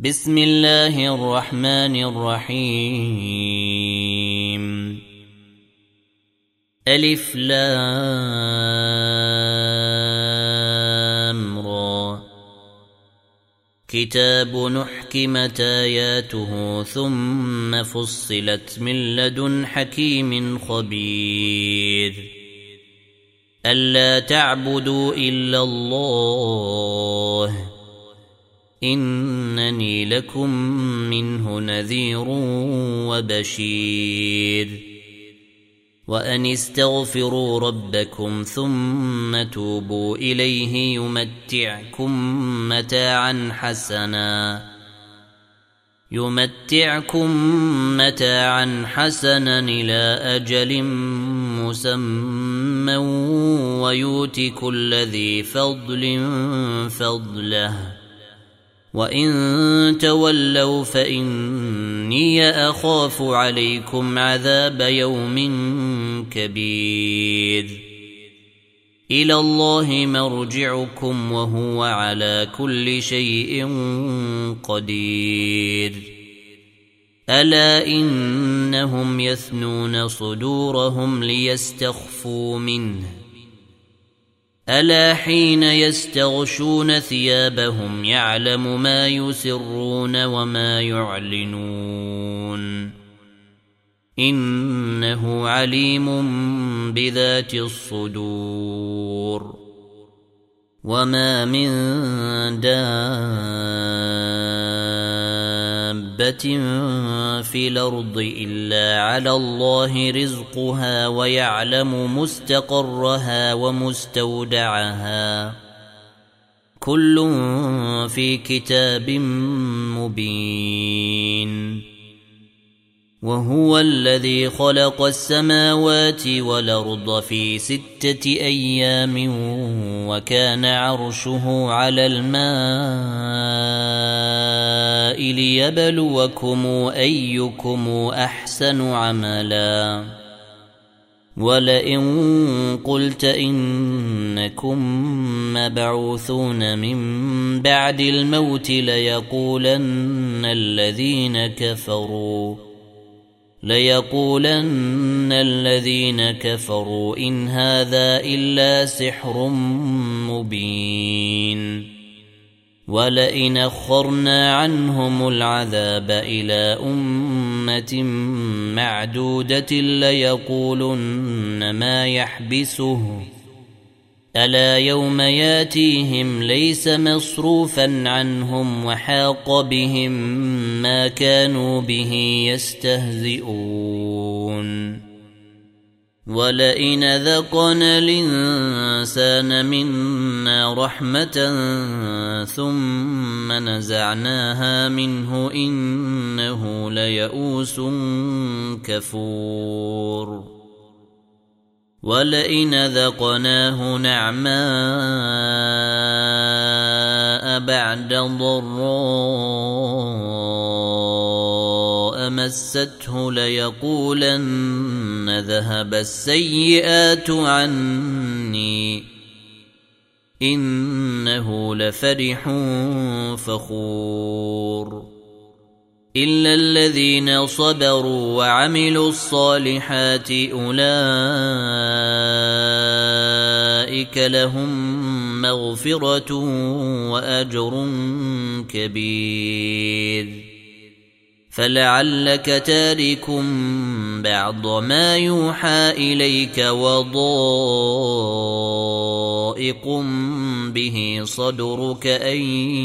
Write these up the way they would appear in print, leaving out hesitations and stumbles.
بسم الله الرحمن الرحيم. ألف لام را. كتاب نحكمت آياته ثم فصلت من لدن حكيم خبير. ألا تعبدوا إلا الله إنني لكم منه نذير وبشير. وأن استغفروا ربكم ثم توبوا إليه يمتعكم متاعا حسنا إلى أجل مسمى ويؤت كل ذي فضل فضله. وإن تولوا فإني أخاف عليكم عذاب يوم كبير. إلى الله مرجعكم وهو على كل شيء قدير. ألا إنهم يثنون صدورهم ليستخفوا منه ألا حين يستغشون ثيابهم يعلم ما يسرون وما يعلنون إنه عليم بذات الصدور. وما من دابة في الأرض إلا على الله رزقها ويعلم مستقرها ومستودعها كل في كتاب مبين. وهو الذي خلق السماوات والأرض في 6 أيام وكان عرشه على الماء ليبلوكم أيكم أحسن عملا. ولئن قلت إنكم مبعوثون من بعد الموت ليقولن الذين كفروا إن هذا إلا سحر مبين. ولئن أخرنا عنهم العذاب إلى أمة معدودة ليقولن ما يحبسه ألا يوم ياتيهم ليس مصروفا عنهم وحاق بهم ما كانوا به يستهزئون. ولئن ذقنا الإنسان منا رحمة ثم نزعناها منه إنه ليئوس كفور. ولئن ذقناه نعماء بعد ضراء مسته ليقولن ذهب السيئات عني إنه لفرح فخور. إلا الذين صبروا وعملوا الصالحات أولئك لهم مغفرة وأجر كبير. فلعلك تارك بعض ما يوحى إليك وضائق به صدرك أن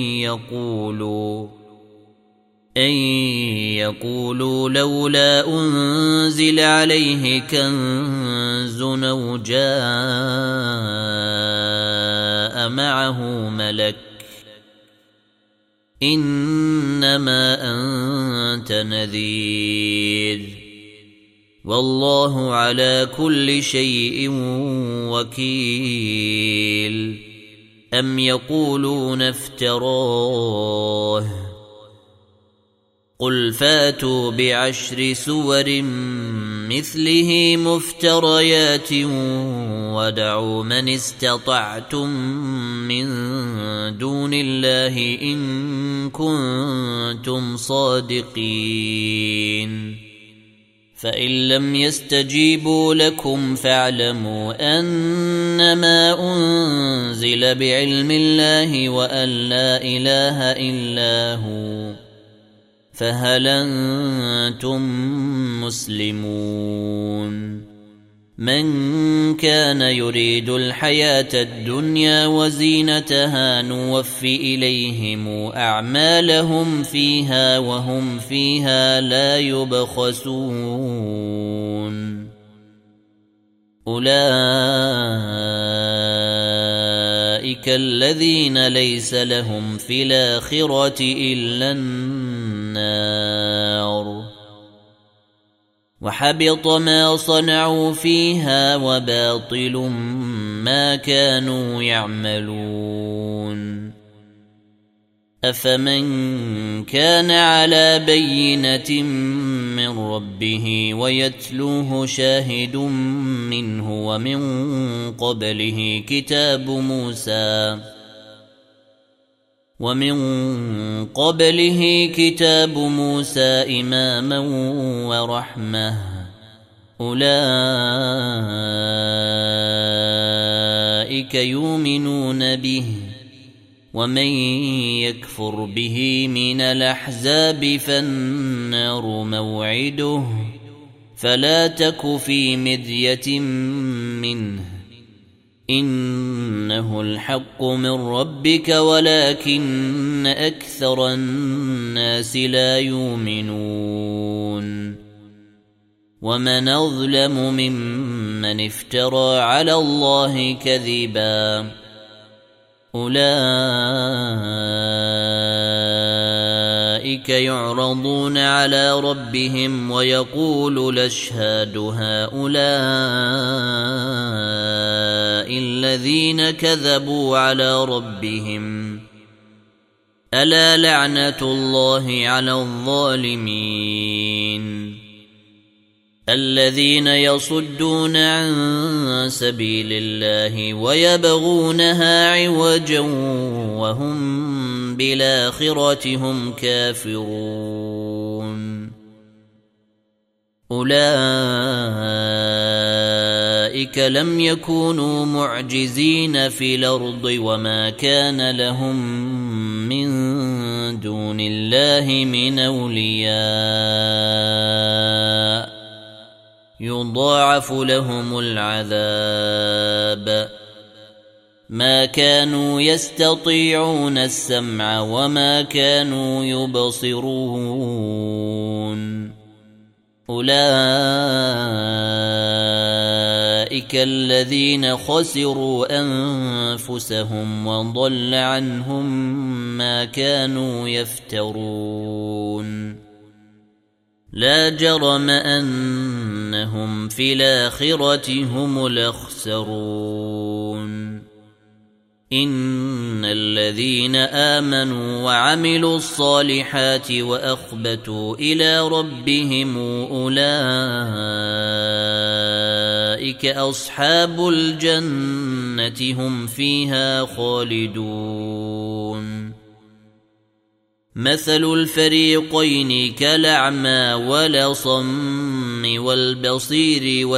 يقولوا لولا أنزل عليه كنز أو جاء معه ملك إنما أنت نذير والله على كل شيء وكيل. أم يقولون افتراه قل فاتوا ب10 سور مثله مفتريات وادعوا من استطعتم من دون الله إن كنتم صادقين فإن لم يستجيبوا لكم فاعلموا أنما أنزل بعلم الله وأن لا إله إلا هو فهل أنتم مسلمون من كان يريد الحياة الدنيا وزينتها نوفي إليهم أعمالهم فيها وهم فيها لا يبخسون أولئك الذين ليس لهم في الآخرة إلا النار وحبط ما صنعوا فيها وباطل ما كانوا يعملون أفمن كان على بينة من ربه ويتلوه شاهد منه ومن قبله كتاب موسى إماما ورحمة أولئك يؤمنون به ومن يكفر به من الأحزاب فالنار موعده فلا تك في مرية منه إنه الحق من ربك ولكن أكثر الناس لا يؤمنون ومن أظلم ممن افترى على الله كذبا أولئك يعرضون على ربهم ويقول الأشهاد هؤلاء الذين كذبوا على ربهم ألا لعنة الله على الظالمين الذين يصدون عن سبيل الله ويبغونها عوجا وهم بالآخرة هم كافرون أولئك لم يكونوا معجزين في الأرض وما كان لهم من دون الله من أولياء يضاعف لهم العذاب ما كانوا يستطيعون السمع وما كانوا يبصرون أولئك الذين خسروا أنفسهم وضل عنهم ما كانوا يفترون لا جرم أنهم في الآخرة هم الأخسرون إن الذين آمنوا وعملوا الصالحات وأخبتوا إلى ربهم أولئك أصحاب الجنة هم فيها خالدون مثل الفريقين كالأعمى والأصم والبصير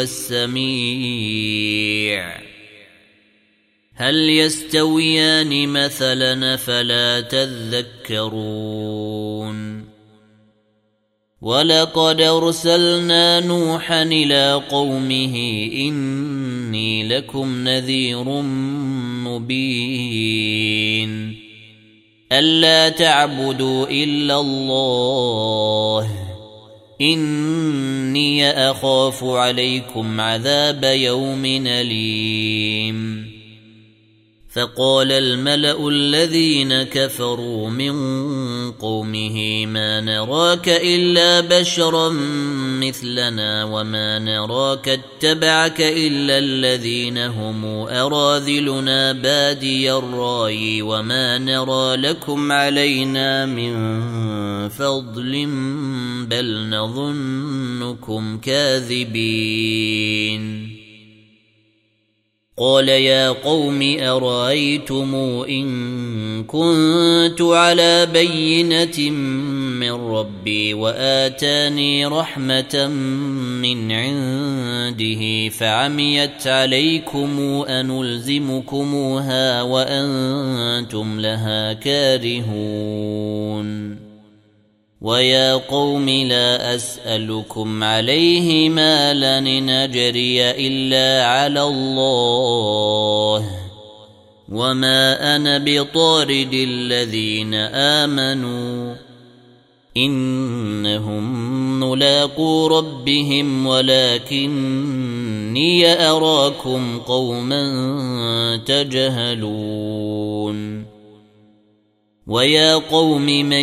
والسميع هل يستويان مثلا فلا تذكرون ولقد أرسلنا نوحا إلى قومه إني لكم نذير مبين ألا تعبدوا إلا الله إني أخاف عليكم عذاب يوم أليم فقال الملأ الذين كفروا من قومه ما نراك إلا بشرا مثلنا وما نراك اتبعك إلا الذين هم أراذلنا بادي الرأي وما نرى لكم علينا من فضل بل نظنكم كاذبين قال يا قوم أرأيتم إن كنت على بينة من ربي وآتاني رحمة من عنده فعميت عليكم أنلزمكموها وأنتم لها كارهون ويا قوم لا أسألكم عليه مالا إن أجري إلا على الله وما أنا بطارد الذين آمنوا إنهم ملاقو ربهم ولكني أراكم قوما تجهلون ويا قوم من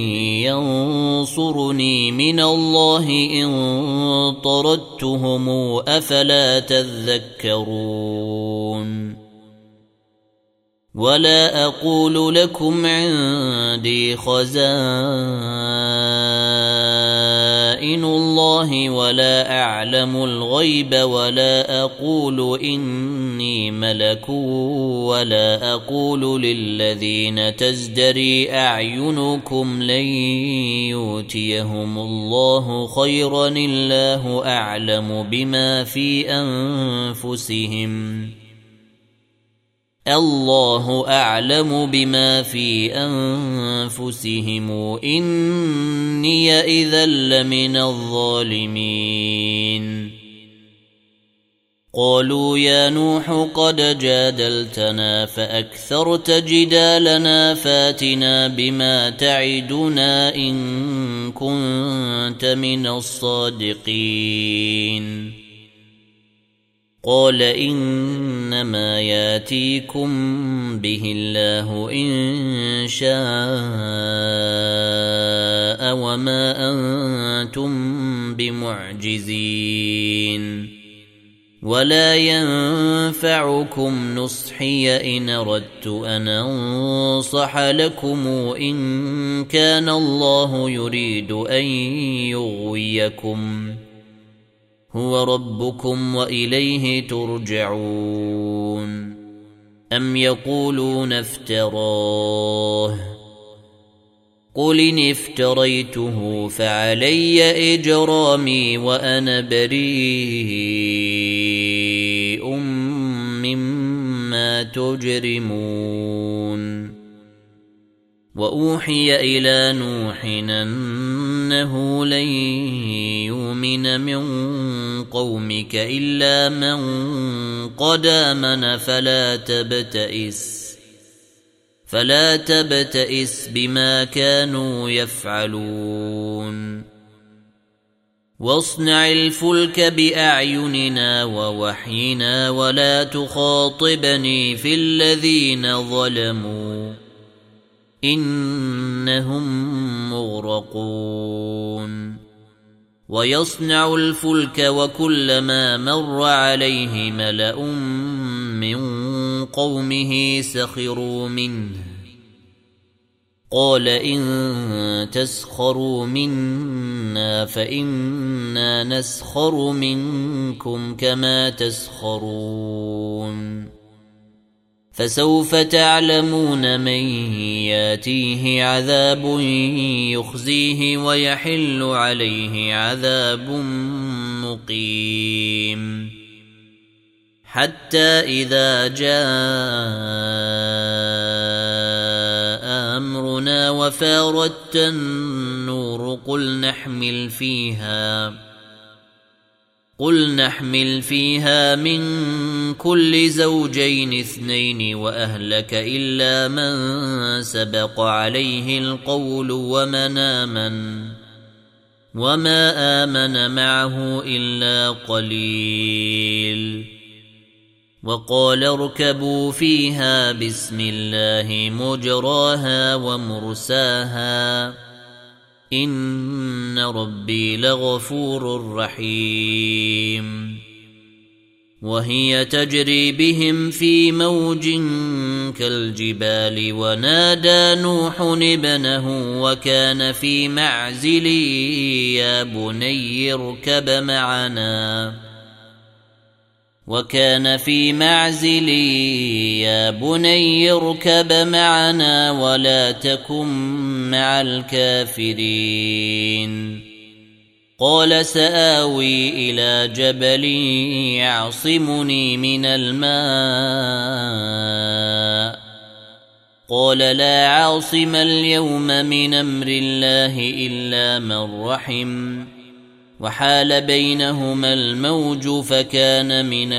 ينصرني من الله إن طردتهم أفلا تذكرون ولا أقول لكم عندي خزائن الله ولا أعلم الغيب ولا أقول إني ملك ولا أقول للذين تزدري أعينكم لن يؤتيهم الله خيرا الله أعلم بما في أنفسهم الله أعلم بما في أنفسهم إني إذا لمن الظالمين قالوا يا نوح قد جادلتنا فأكثرت جدالنا فاتنا بما تعدنا إن كنت من الصادقين قال إنما ياتيكم به الله إن شاء وما أنتم بمعجزين ولا ينفعكم نصحي إن أردت أن أنصح لكم إن كان الله يريد أن يغويكم هو ربكم وإليه ترجعون أم يقولون افتراه قل إن افتريته فعلي إجرامي وأنا بريء مما تجرمون وأوحي إلى نوح أنه لن يؤمن من قومك إلا من قد آمن فلا تبتئس بما كانوا يفعلون واصنع الفلك بأعيننا ووحينا ولا تخاطبني في الذين ظلموا إنهم مغرقون ويصنع الفلك وكلما مر عليه ملأ من قومه سخروا منه قال إن تسخروا منا فإنا نسخر منكم كما تسخرون فسوف تعلمون من ياتيه عذاب يخزيه ويحل عليه عذاب مقيم حتى إذا جاء أمرنا وفارت النور قل نحمل فيها من كل زوجين اثنين وأهلك إلا من سبق عليه القول وما آمن معه إلا قليل وقال اركبوا فيها بسم الله مجراها ومرساها إن ربي لغفور رحيم وهي تجري بهم في موج كالجبال ونادى نوح ابنه وكان في معزل يا بني اركب معنا وكان في معزل يا بني اركب معنا ولا تكن مع الكافرين قال سآوي إلى جبل يعصمني من الماء قال لا عاصم اليوم من أمر الله إلا من رحم وحال بينهما الموج فكان من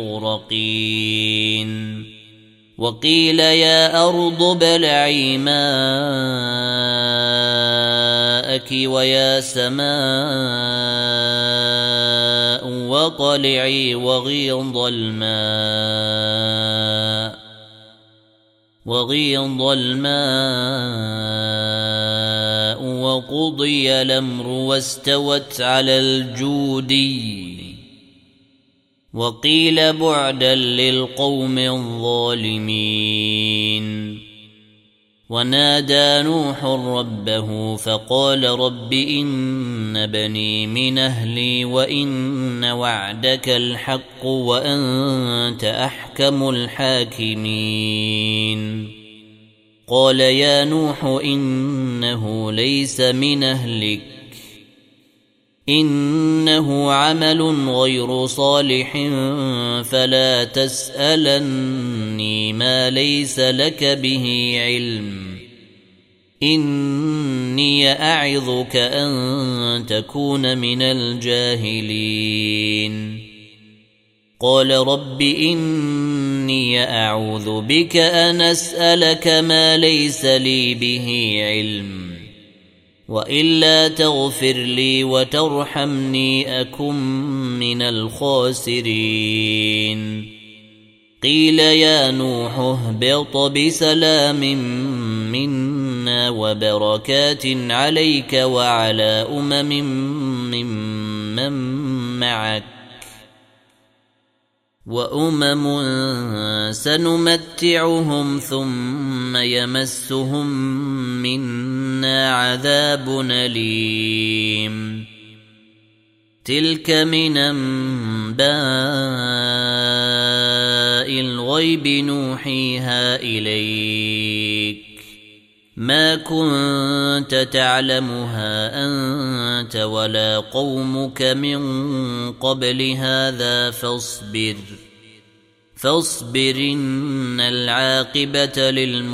المغرقين وقيل يا أرض ابلعي ماءك ويا سماء وقلعي وغيض الماء وقضي الأمر واستوت على الجودي وقيل بعدا للقوم الظالمين ونادى نوح ربه فقال رب إن بني من أهلي وإن وعدك الحق وأنت أحكم الحاكمين قال يا نوح إنه ليس من أهلك إنه عمل غير صالح فلا تسألني ما ليس لك به علم إني أعظك أن تكون من الجاهلين قال رب إني أعوذ بك أن أسألك ما ليس لي به علم وإلا تغفر لي وترحمني أكن من الخاسرين قيل يا نوح اهبط بسلام منا وبركات عليك وعلى ممن معك وأمم سنمتعهم ثم يمسهم منا عذاب أليم تلك من أنباء الغيب نوحيها إليك ما كنت تعلمها أنت ولا قومك من قبل هذا فاصبر إن العاقبة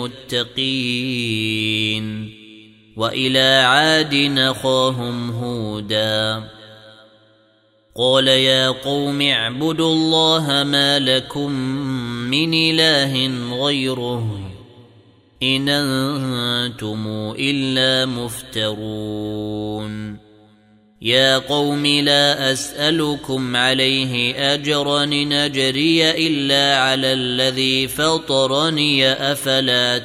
للمتقين وإلى عاد أخاهم هودا قال يا قوم اعبدوا الله ما لكم من إله غيره إن أنتم إلا مفترون يا قوم لا أسألكم عليه أجرا إن أجري إلا على الذي فطرني أفلا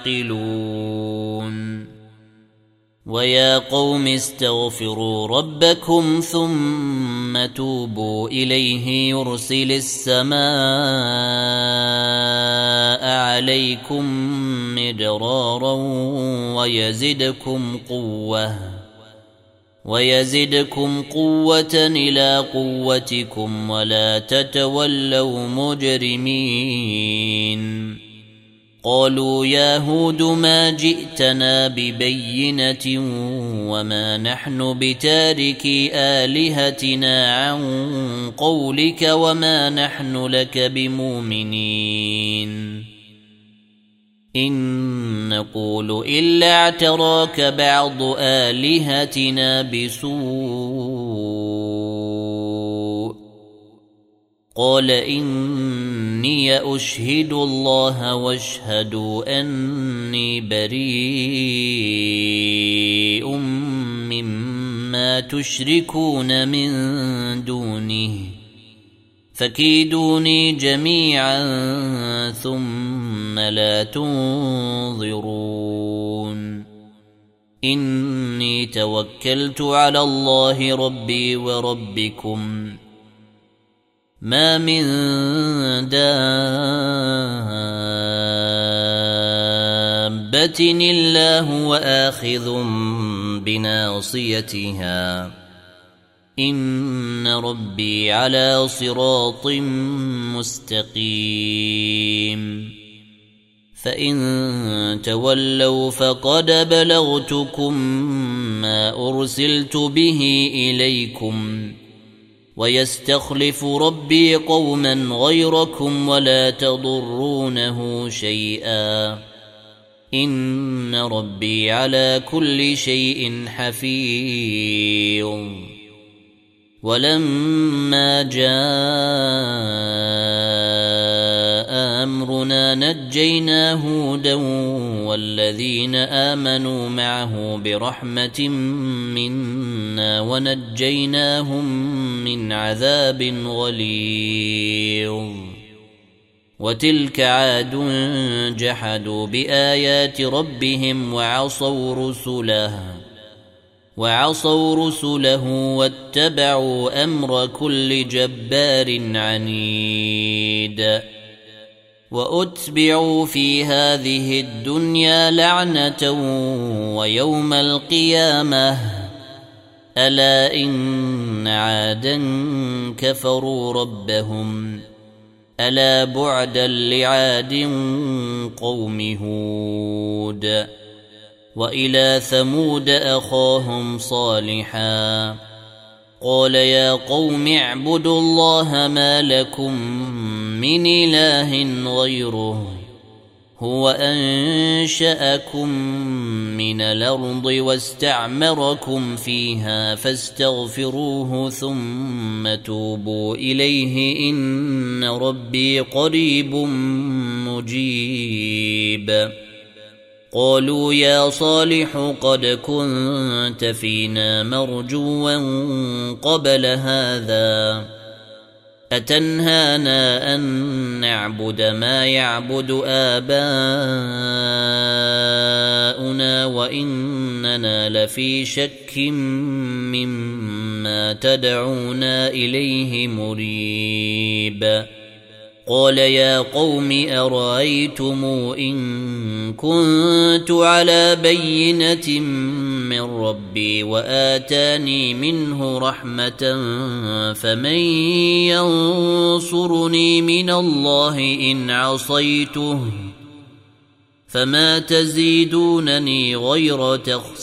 تعقلون ويا قوم استغفروا ربكم ثم توبوا إليه يرسل السماء عليكم مدرارا ويزدكم قوة إلى قوتكم ولا تتولوا مجرمين قالوا يا هود ما جئتنا ببينة وما نحن بتاركي آلهتنا عن قولك وما نحن لك بمؤمنين إن نقول إلا اعتراك بعض آلهتنا بسوء قال إني أشهد الله واشهدوا أني بريء مما تشركون من دونه فكيدوني جميعا ثم لا تنظرون إني توكلت على الله ربي وربكم ما من دابة إلا هو آخذ بناصيتها إن ربي على صراط مستقيم فإن تولوا فقد بلغتكم ما أرسلت به إليكم ويستخلف ربي قوما غيركم ولا تضرونه شيئا إن ربي على كل شيء حفيظ ولما جاء أمرنا نجينا هودا والذين آمنوا معه برحمة منا ونجيناهم من عذاب غليظ وتلك عاد جحدوا بآيات ربهم وعصوا رسله واتبعوا أمر كل جبار عنيد وأتبعوا في هذه الدنيا لعنة ويوم القيامة ألا إن عادا كفروا ربهم ألا بعدا لعاد قوم هود وإلى ثمود أخاهم صالحا قال يا قوم اعبدوا الله ما لكم من إله غيره هو أنشأكم من الأرض واستعمركم فيها فاستغفروه ثم توبوا إليه إن ربي قريب مجيب قالوا يا صالح قد كنت فينا مرجوا قبل هذا أتنهانا أن نعبد ما يعبد آباؤنا وإننا لفي شك مما تدعونا إليه مريب قال يا قوم أرأيتم إن كنت على بينة من ربي وآتاني منه رحمة فمن ينصرني من الله إن عصيته فما تزيدونني غير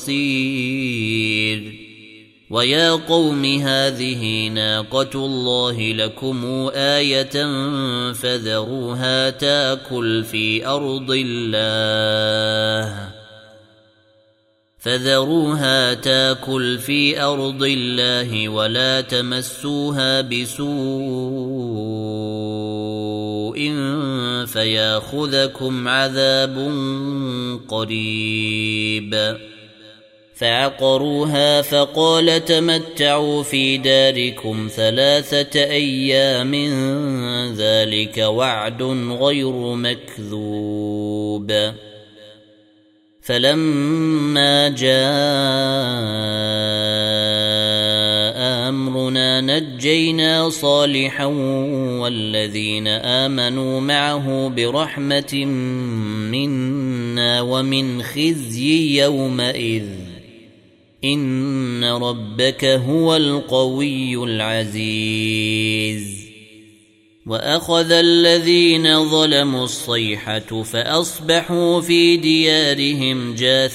تخسير ويا قوم هذه ناقة الله لكم آية فذروها تاكل في أرض الله ولا تمسوها بسوء فياخذكم عذاب قريب فعقروها فقال تمتعوا في داركم 3 أيام ذلك وعد غير مكذوب فلما جاء أمرنا نجينا صالحا والذين آمنوا معه برحمة منا ومن خزي يومئذ إن ربك هو القوي العزيز وأخذ الذين ظلموا الصيحة فأصبحوا في ديارهم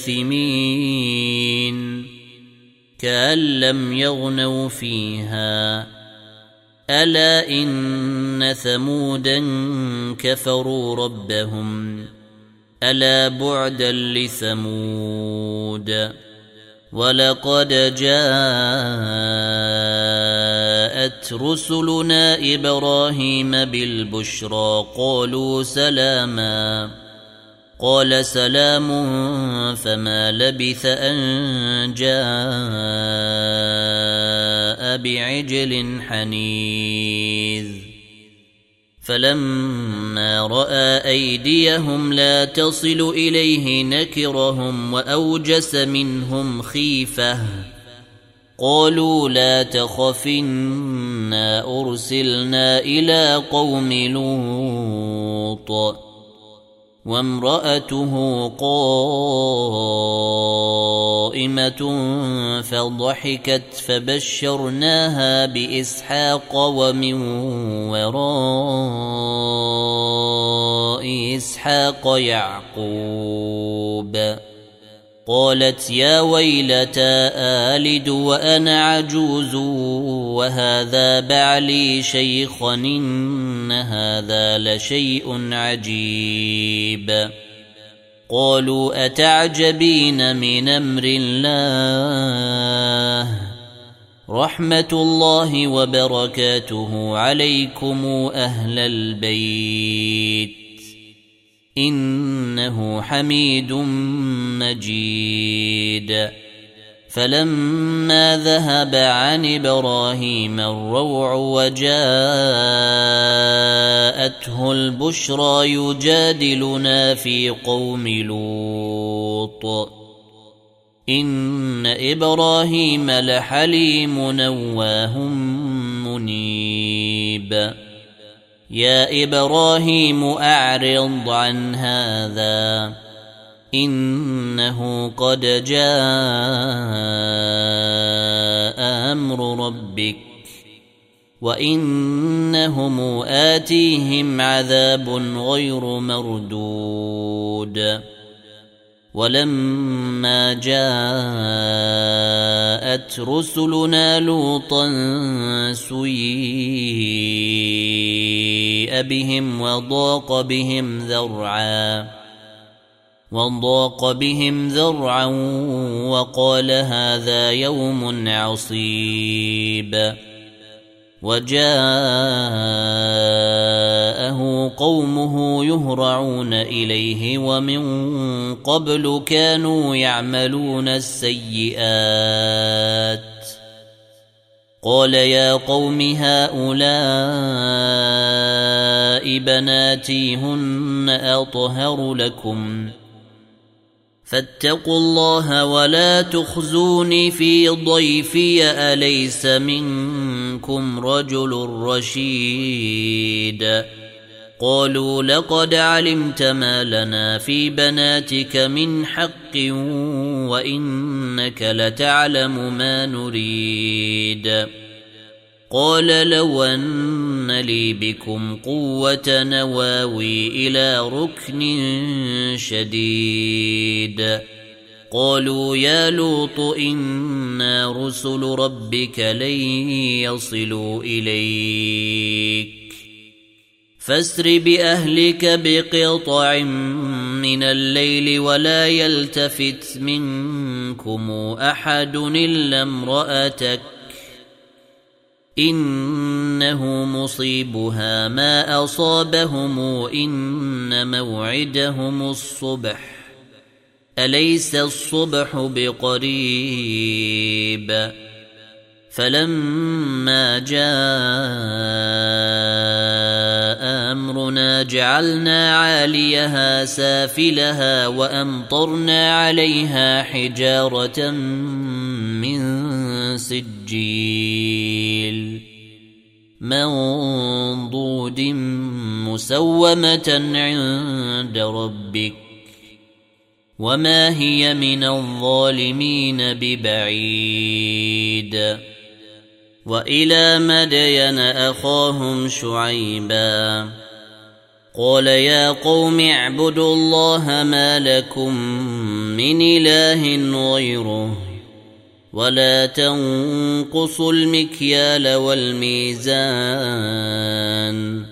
جاثمين كأن لم يغنوا فيها ألا إن ثمودا كفروا ربهم ألا بعدا لثمود ولقد جاءت رسلنا إبراهيم بالبشرى قالوا سلاما قال سلام فما لبث أن جاء بعجل حنيذ فلما رأى أيديهم لا تصل إليه نكرهم وأوجس منهم خيفة قالوا لا تخف إنا أرسلنا إلى قوم لوط وامرأته قائمة صائمة فضحكت فبشرناها بإسحاق ومن وراء إسحاق يعقوب. قالت يا ويلتى آلد وأنا عجوز وهذا بعلي شيخا إن هذا لشيء عجيب. قالوا أتعجبين من أمر الله رحمة الله وبركاته عليكم أهل البيت إنه حميد مجيد. فلما ذهب عن إبراهيم الروع وجاءته البشرى يجادلنا في قوم لوط إن إبراهيم لحليم نواه منيب. يا إبراهيم أعرض عن هذا إنه قد جاء أمر ربك وإنهم آتيهم عذاب غير مردود. ولما جاءت رسلنا لوطا سيئ بهم وضاق بهم ذرعا وقال هذا يوم عصيب. وجاءه قومه يهرعون إليه ومن قبل كانوا يعملون السيئات. قال يا قوم هؤلاء بناتي هن أطهر لكم فاتقوا الله ولا تخزوني في ضيفي أليس منكم رجل رشيد. قالوا لقد علمت ما لنا في بناتك من حق وإنك لتعلم ما نريد. قال لو أن لي بكم قوة نواوي إلى ركن شديد. قالوا يا لوط إنا رسل ربك لن يصلوا إليك فاسر بأهلك بقطع من الليل ولا يلتفت منكم أحد إلا امرأتك إنه مصيبها ما أصابهم إن موعدهم الصبح أليس الصبح بقريب. فلما جاء أمرنا جعلنا عاليها سافلها وأمطرنا عليها حجارة من سجيل منضود مسومة عند ربك وما هي من الظالمين ببعيد. وإلى مدين أخاهم شعيبا قال يا قوم اعبدوا الله ما لكم من إله غيره ولا تنقصوا المكيال والميزان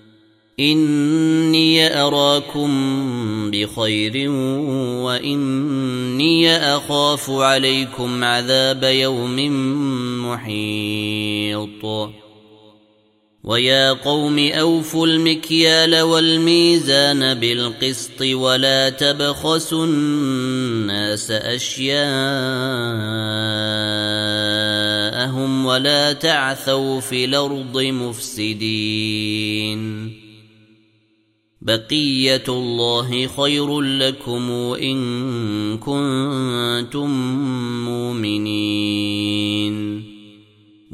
إني أراكم بخير وإني أخاف عليكم عذاب يوم محيط. ويا قوم أوفوا المكيال والميزان بالقسط ولا تبخسوا الناس أشياءهم ولا تعثوا في الأرض مفسدين. بقية الله خير لكم إن كنتم مؤمنين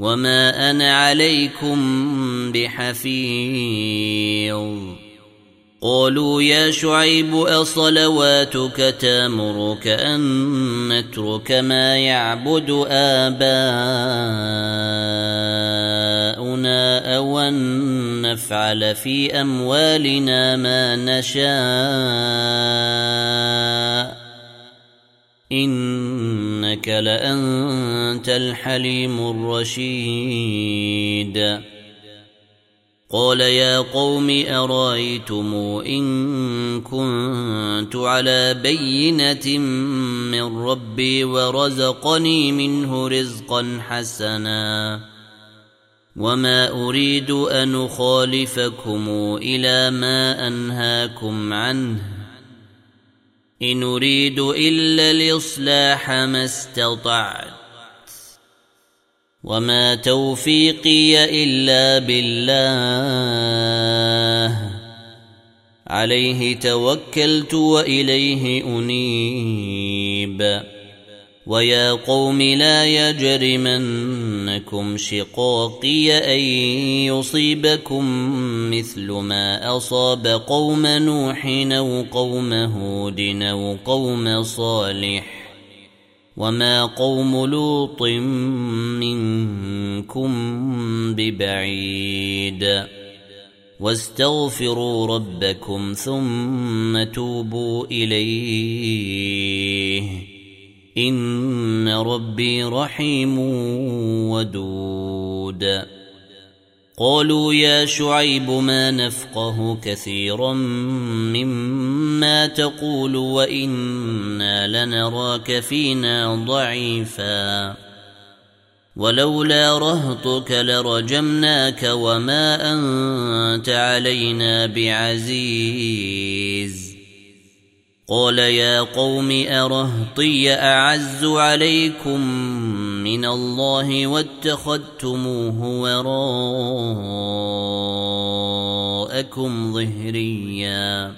وما أنا عليكم بحفيظ. قالوا يا شعيب أصلواتك تامرك أن نترك ما يعبد آباؤنا أو أن نفعل في أموالنا ما نشاء إنك لأنت الحليم الرشيد قال يا قوم أرأيتم إن كنت على بينة من ربي ورزقني منه رزقا حسنا وما أريد أن أخالفكم إلى ما أنهاكم عنه إن أريد إلا الإصلاح ما استطعت وما توفيقي إلا بالله عليه توكلت وإليه أنيب ويا قوم لا يجرمنكم شقاقي أن يصيبكم مثل ما أصاب قوم نوح أو قوم هود أو قوم صالح وما قوم لوط منكم ببعيد واستغفروا ربكم ثم توبوا إليه إن ربي رحيم ودود قالوا يا شعيب ما نفقه كثيرا مما تقول وإنا لنراك فينا ضعيفا ولولا رهطك لرجمناك وما أنت علينا بعزيز قال يا قوم أرهطي أعز عليكم من الله واتخذتموه وراءكم ظهريا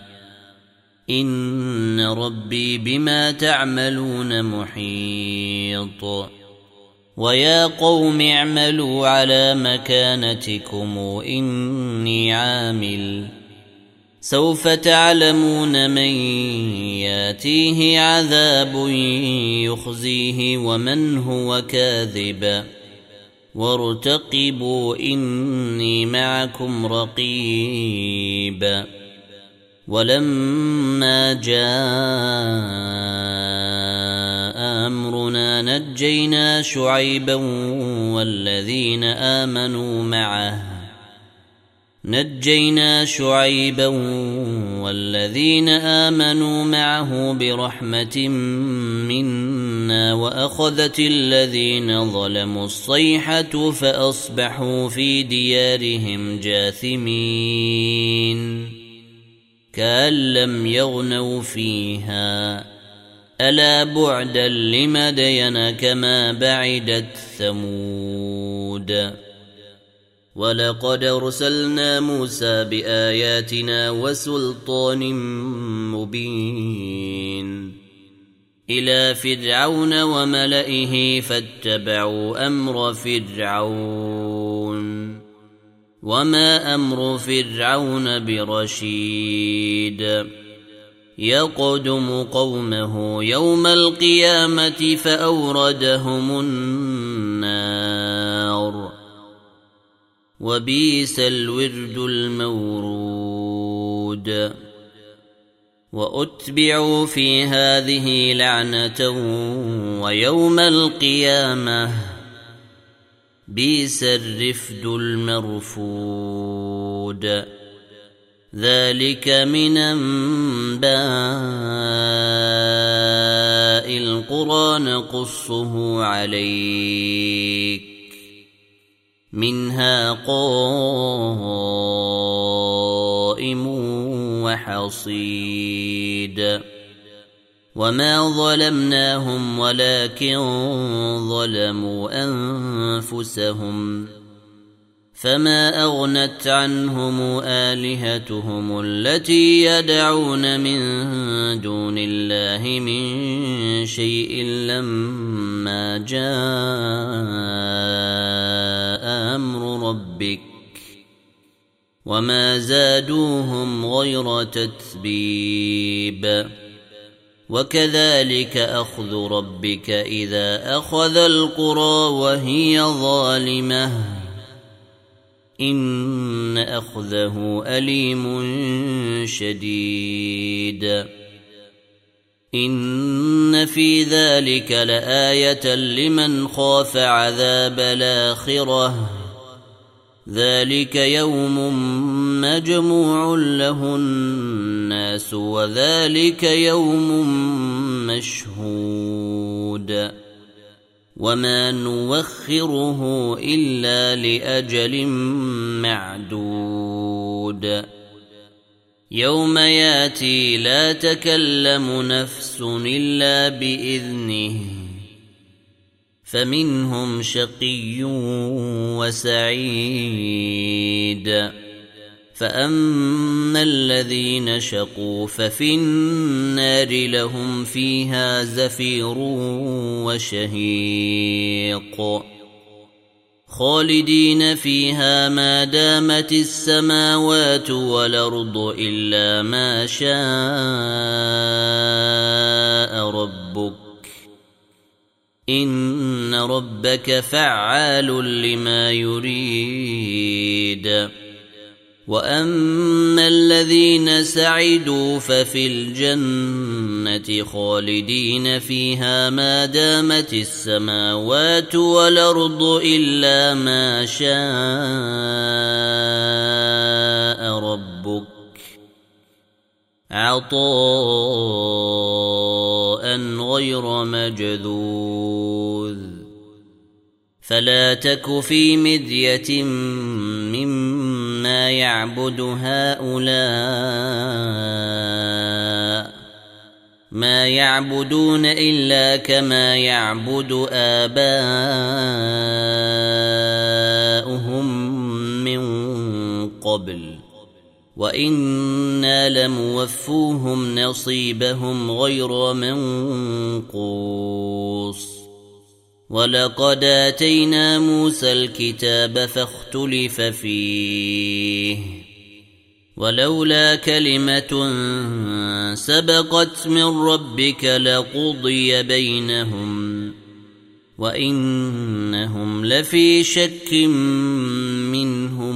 إن ربي بما تعملون محيط ويا قوم اعملوا على مكانتكم إني عامل سوف تعلمون من ياتيه عذاب يخزيه ومن هو كاذب وارتقبوا إني معكم رقيب ولما جاء أمرنا نجينا شعيبا والذين آمنوا معه برحمة منا وأخذت الذين ظلموا الصيحة فأصبحوا في ديارهم جاثمين كأن لم يغنوا فيها ألا بعدا لمدين كما بعدت ثمود ولقد أرسلنا موسى بآياتنا وسلطان مبين إلى فرعون وملئه فاتبعوا أمر فرعون وما أمر فرعون برشيد يقدم قومه يوم القيامة فأوردهم النار وبئس الورد المورود وأتبعوا في هذه لعنة ويوم القيامة بئس الرفد المرفود ذلك من أنباء القرى نقصه عليك منها قائم وحصيد وما ظلمناهم ولكن ظلموا أنفسهم فما أغنت عنهم آلهتهم التي يدعون من دون الله من شيء لما جاء أمر ربك وما زادوهم غير تتبيب وكذلك أخذ ربك إذا أخذ القرى وهي ظالمة إن أخذه أليم شديد إن في ذلك لآية لمن خاف عذاب الآخرة ذلك يوم مجموع له الناس وذلك يوم مشهود وما نوخره إلا لأجل معدود يوم ياتي لا تكلم نفس إلا بإذنه فمنهم شقي وسعيد فأما الذين شقوا ففي النار لهم فيها زفير وشهيق خالدين فيها ما دامت السماوات والأرض إلا ما شاء ربك إن ربك فعال لما يريد وأما الذين سعدوا ففي الجنة خالدين فيها ما دامت السماوات والأرض إلا ما شاء ربك عطاء غير مجذوذ فلا تك في مذية مما يعبد هؤلاء ما يعبدون إلا كما يعبد آباؤهم من قبل وإنا لموفوهم نصيبهم غير منقوص ولقد آتينا موسى الكتاب فاختلف فيه ولولا كلمة سبقت من ربك لقضي بينهم وإنهم لفي شك منه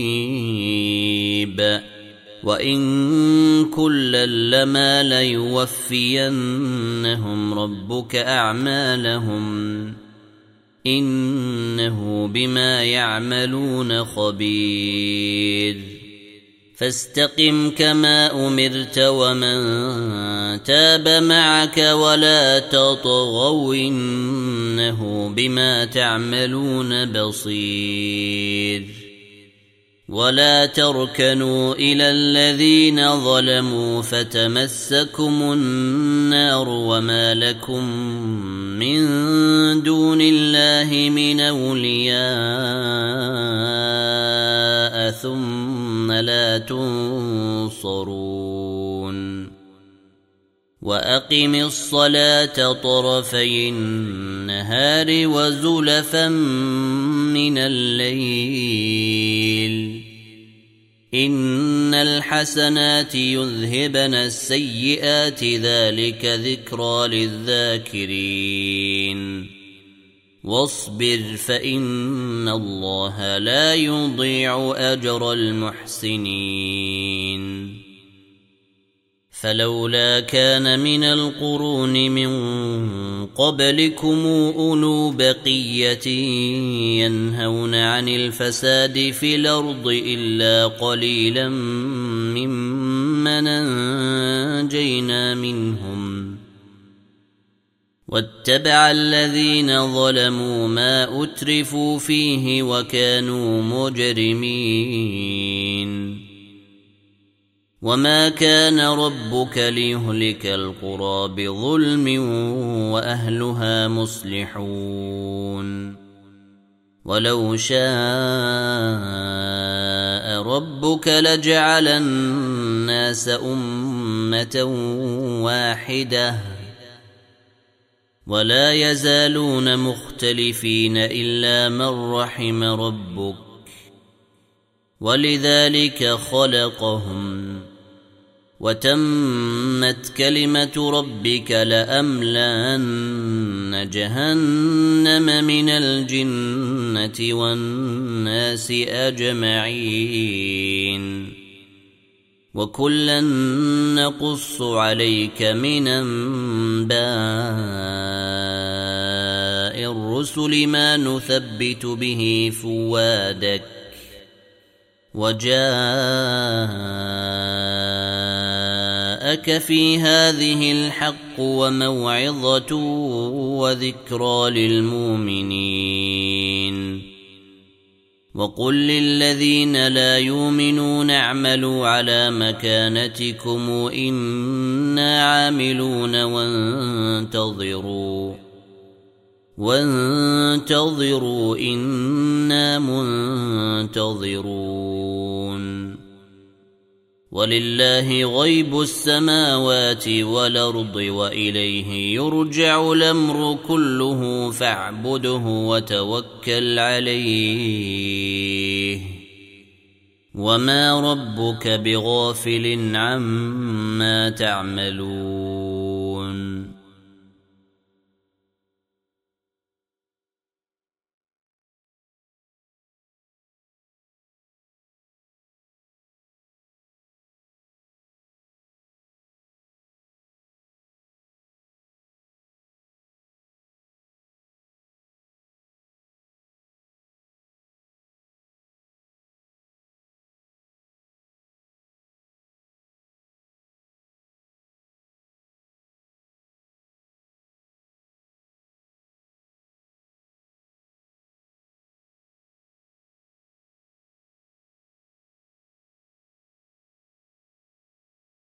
مريب وإن كلا لما ليوفينهم ربك أعمالهم إنه بما يعملون خبير فاستقم كما أمرت ومن تاب معك ولا تطغوا إنه بما تعملون بصير ولا تركنوا إلى الذين ظلموا فتمسكم النار وما لكم من دون الله من أولياء ثم لا تنصرون وأقم الصلاة طرفي النهار وزلفا من الليل إن الحسنات يذهبن السيئات ذلك ذكرى للذاكرين واصبر فإن الله لا يضيع أجر المحسنين فلولا كان من القرون من قبلكم أولو بقية ينهون عن الفساد في الأرض إلا قليلا ممن أنجينا منهم واتبع الذين ظلموا ما أترفوا فيه وكانوا مجرمين وما كان ربك ليهلك القرى بظلم وأهلها مصلحون ولو شاء ربك لجعل الناس أمة واحدة ولا يزالون مختلفين إلا من رحم ربك ولذلك خلقهم وتمت كلمة ربك لأملأن جهنم من الجنة والناس أجمعين وكلا نقص عليك من أنباء الرسل ما نثبت به فؤادك وجاءك في هذه الحق وموعظة وذكرى للمؤمنين وقل للذين لا يؤمنون اعملوا على مكانتكم إنا عاملون وانتظروا إنا منتظرون ولله غيب السماوات والأرض وإليه يرجع الأمر كله فاعبده وتوكل عليه وما ربك بغافل عما تعملون